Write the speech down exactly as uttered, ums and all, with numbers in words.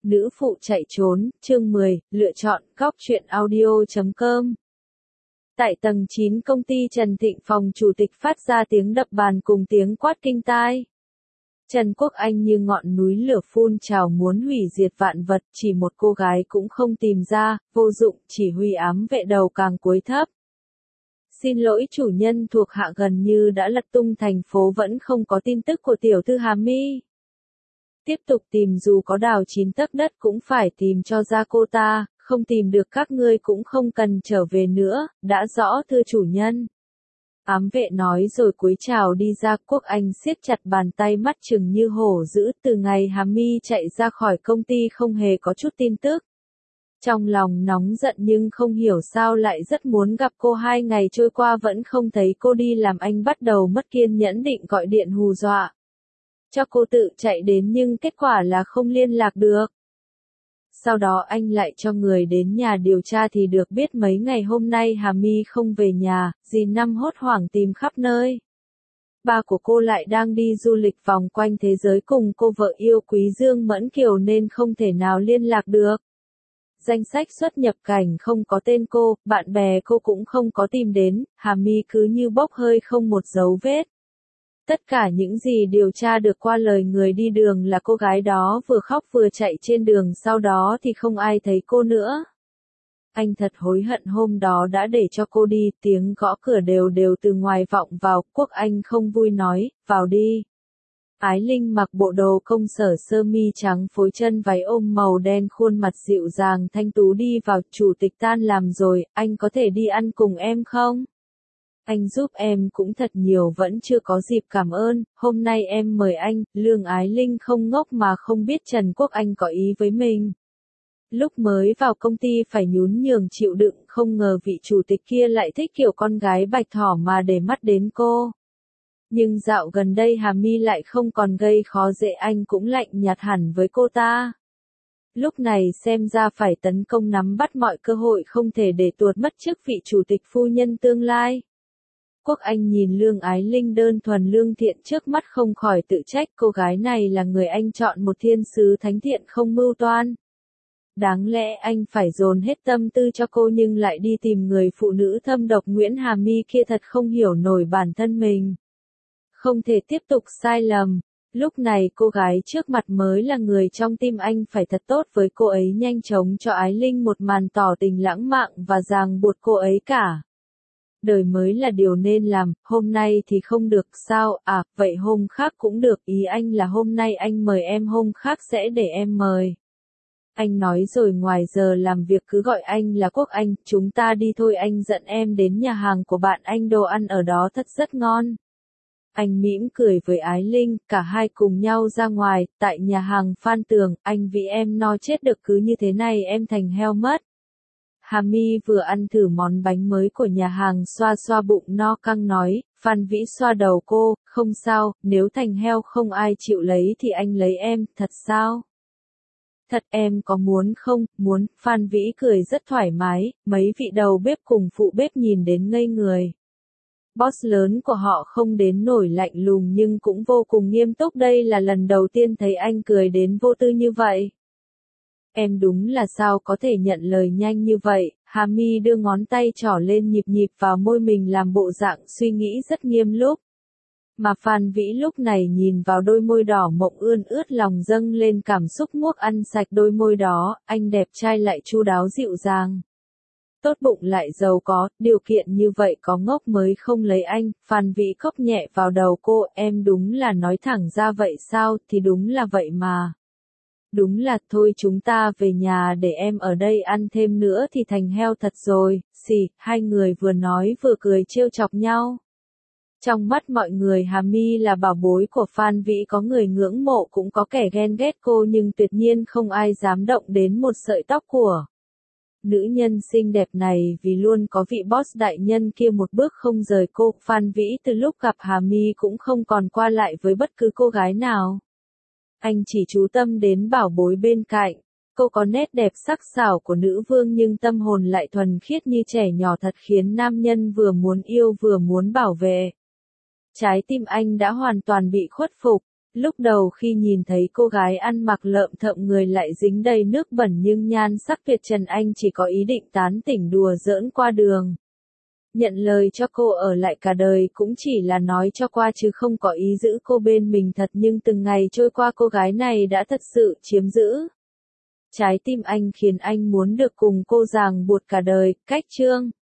Nữ phụ chạy trốn, chương mười, lựa chọn, góc truyện audio chấm com. Tại tầng chín công ty Trần Thịnh, phòng chủ tịch phát ra tiếng đập bàn cùng tiếng quát kinh tai. Trần Quốc Anh như ngọn núi lửa phun trào muốn hủy diệt vạn vật, chỉ một cô gái cũng không tìm ra, vô dụng, chỉ huy ám vệ đầu càng cúi thấp. Xin lỗi chủ nhân, thuộc hạ gần như đã lật tung thành phố vẫn không có tin tức của tiểu thư Hà My. Tiếp tục tìm, dù có đào chín tấc đất cũng phải tìm cho ra cô ta, không tìm được các ngươi cũng không cần trở về nữa, đã rõ thưa chủ nhân. Ám vệ nói rồi cúi chào đi ra. Quốc Anh siết chặt bàn tay, mắt trừng như hổ dữ. Từ ngày Hà My chạy ra khỏi công ty không hề có chút tin tức. Trong lòng nóng giận nhưng không hiểu sao lại rất muốn gặp cô. Hai ngày trôi qua vẫn không thấy cô đi làm, anh bắt đầu mất kiên nhẫn định gọi điện hù dọa cho cô tự chạy đến, nhưng kết quả là không liên lạc được. Sau đó anh lại cho người đến nhà điều tra thì được biết mấy ngày hôm nay Hà My không về nhà, dì Năm hốt hoảng tìm khắp nơi. Ba của cô lại đang đi du lịch vòng quanh thế giới cùng cô vợ yêu quý Dương Mẫn Kiều nên không thể nào liên lạc được. Danh sách xuất nhập cảnh không có tên cô, bạn bè cô cũng không có tìm đến, Hà My cứ như bốc hơi không một dấu vết. Tất cả những gì điều tra được qua lời người đi đường là cô gái đó vừa khóc vừa chạy trên đường, sau đó thì không ai thấy cô nữa. Anh thật hối hận hôm đó đã để cho cô đi. Tiếng gõ cửa đều đều từ ngoài vọng vào. Quốc Anh không vui nói, vào đi. Ái Linh mặc bộ đồ công sở sơ mi trắng phối chân váy ôm màu đen, khuôn mặt dịu dàng thanh tú đi vào. Chủ tịch tan làm rồi, anh có thể đi ăn cùng em không? Anh giúp em cũng thật nhiều, vẫn chưa có dịp cảm ơn, hôm nay em mời anh. Lương Ái Linh không ngốc mà không biết Trần Quốc Anh có ý với mình. Lúc mới vào công ty phải nhún nhường chịu đựng, không ngờ vị chủ tịch kia lại thích kiểu con gái bạch thỏ mà để mắt đến cô. Nhưng dạo gần đây Hà My lại không còn gây khó dễ, anh cũng lạnh nhạt hẳn với cô ta. Lúc này xem ra phải tấn công, nắm bắt mọi cơ hội, không thể để tuột mất chức vị chủ tịch phu nhân tương lai. Quốc Anh nhìn Lương Ái Linh đơn thuần lương thiện trước mắt không khỏi tự trách, cô gái này là người anh chọn, một thiên sứ thánh thiện không mưu toan. Đáng lẽ anh phải dồn hết tâm tư cho cô nhưng lại đi tìm người phụ nữ thâm độc Nguyễn Hà My kia, thật không hiểu nổi bản thân mình. Không thể tiếp tục sai lầm. Lúc này cô gái trước mặt mới là người trong tim anh, phải thật tốt với cô ấy, nhanh chóng cho Ái Linh một màn tỏ tình lãng mạn và ràng buộc cô ấy cả. Đời mới là điều nên làm, hôm nay thì không được sao? À, vậy hôm khác cũng được, ý anh là hôm nay anh mời em, hôm khác sẽ để em mời. Anh nói rồi ngoài giờ làm việc cứ gọi anh là Quốc Anh. Chúng ta đi thôi, anh dẫn em đến nhà hàng của bạn anh, đồ ăn ở đó thật rất ngon. Anh mỉm cười với Ái Linh, cả hai cùng nhau ra ngoài. Tại nhà hàng Phan Tường, anh vì em no chết được, cứ như thế này em thành heo mất. Hà My vừa ăn thử món bánh mới của nhà hàng, xoa xoa bụng no căng nói. Phan Vĩ xoa đầu cô, không sao, nếu thành heo không ai chịu lấy thì anh lấy em. Thật sao? Thật, em có muốn không? Muốn. Phan Vĩ cười rất thoải mái, mấy vị đầu bếp cùng phụ bếp nhìn đến ngây người. Boss lớn của họ không đến nổi lạnh lùng nhưng cũng vô cùng nghiêm túc, đây là lần đầu tiên thấy anh cười đến vô tư như vậy. Em đúng là sao có thể nhận lời nhanh như vậy? Hà My đưa ngón tay trỏ lên nhịp nhịp vào môi mình làm bộ dạng suy nghĩ rất nghiêm lúc. Mà Phan Vĩ lúc này nhìn vào đôi môi đỏ mộng ươn ướt, lòng dâng lên cảm xúc muốc ăn sạch đôi môi đó. Anh đẹp trai lại chu đáo dịu dàng, tốt bụng lại giàu có, điều kiện như vậy có ngốc mới không lấy anh. Phan Vĩ cốc nhẹ vào đầu cô, em đúng là nói thẳng ra vậy sao? Thì đúng là vậy mà. Đúng là, thôi chúng ta về nhà để em ở đây ăn thêm nữa thì thành heo thật rồi. Xì, hai người vừa nói vừa cười trêu chọc nhau. Trong mắt mọi người Hà My là bảo bối của Phan Vĩ, có người ngưỡng mộ cũng có kẻ ghen ghét cô, nhưng tuyệt nhiên không ai dám động đến một sợi tóc của nữ nhân xinh đẹp này, vì luôn có vị boss đại nhân kia một bước không rời cô. Phan Vĩ từ lúc gặp Hà My cũng không còn qua lại với bất cứ cô gái nào. Anh chỉ chú tâm đến bảo bối bên cạnh. Cô có nét đẹp sắc sảo của nữ vương nhưng tâm hồn lại thuần khiết như trẻ nhỏ, thật khiến nam nhân vừa muốn yêu vừa muốn bảo vệ. Trái tim anh đã hoàn toàn bị khuất phục. Lúc đầu khi nhìn thấy cô gái ăn mặc lợm thợm người lại dính đầy nước bẩn nhưng nhan sắc tuyệt trần, anh chỉ có ý định tán tỉnh đùa giỡn qua đường. Nhận lời cho cô ở lại cả đời cũng chỉ là nói cho qua chứ không có ý giữ cô bên mình thật, nhưng từng ngày trôi qua cô gái này đã thật sự chiếm giữ trái tim anh, khiến anh muốn được cùng cô ràng buộc cả đời. Cách chương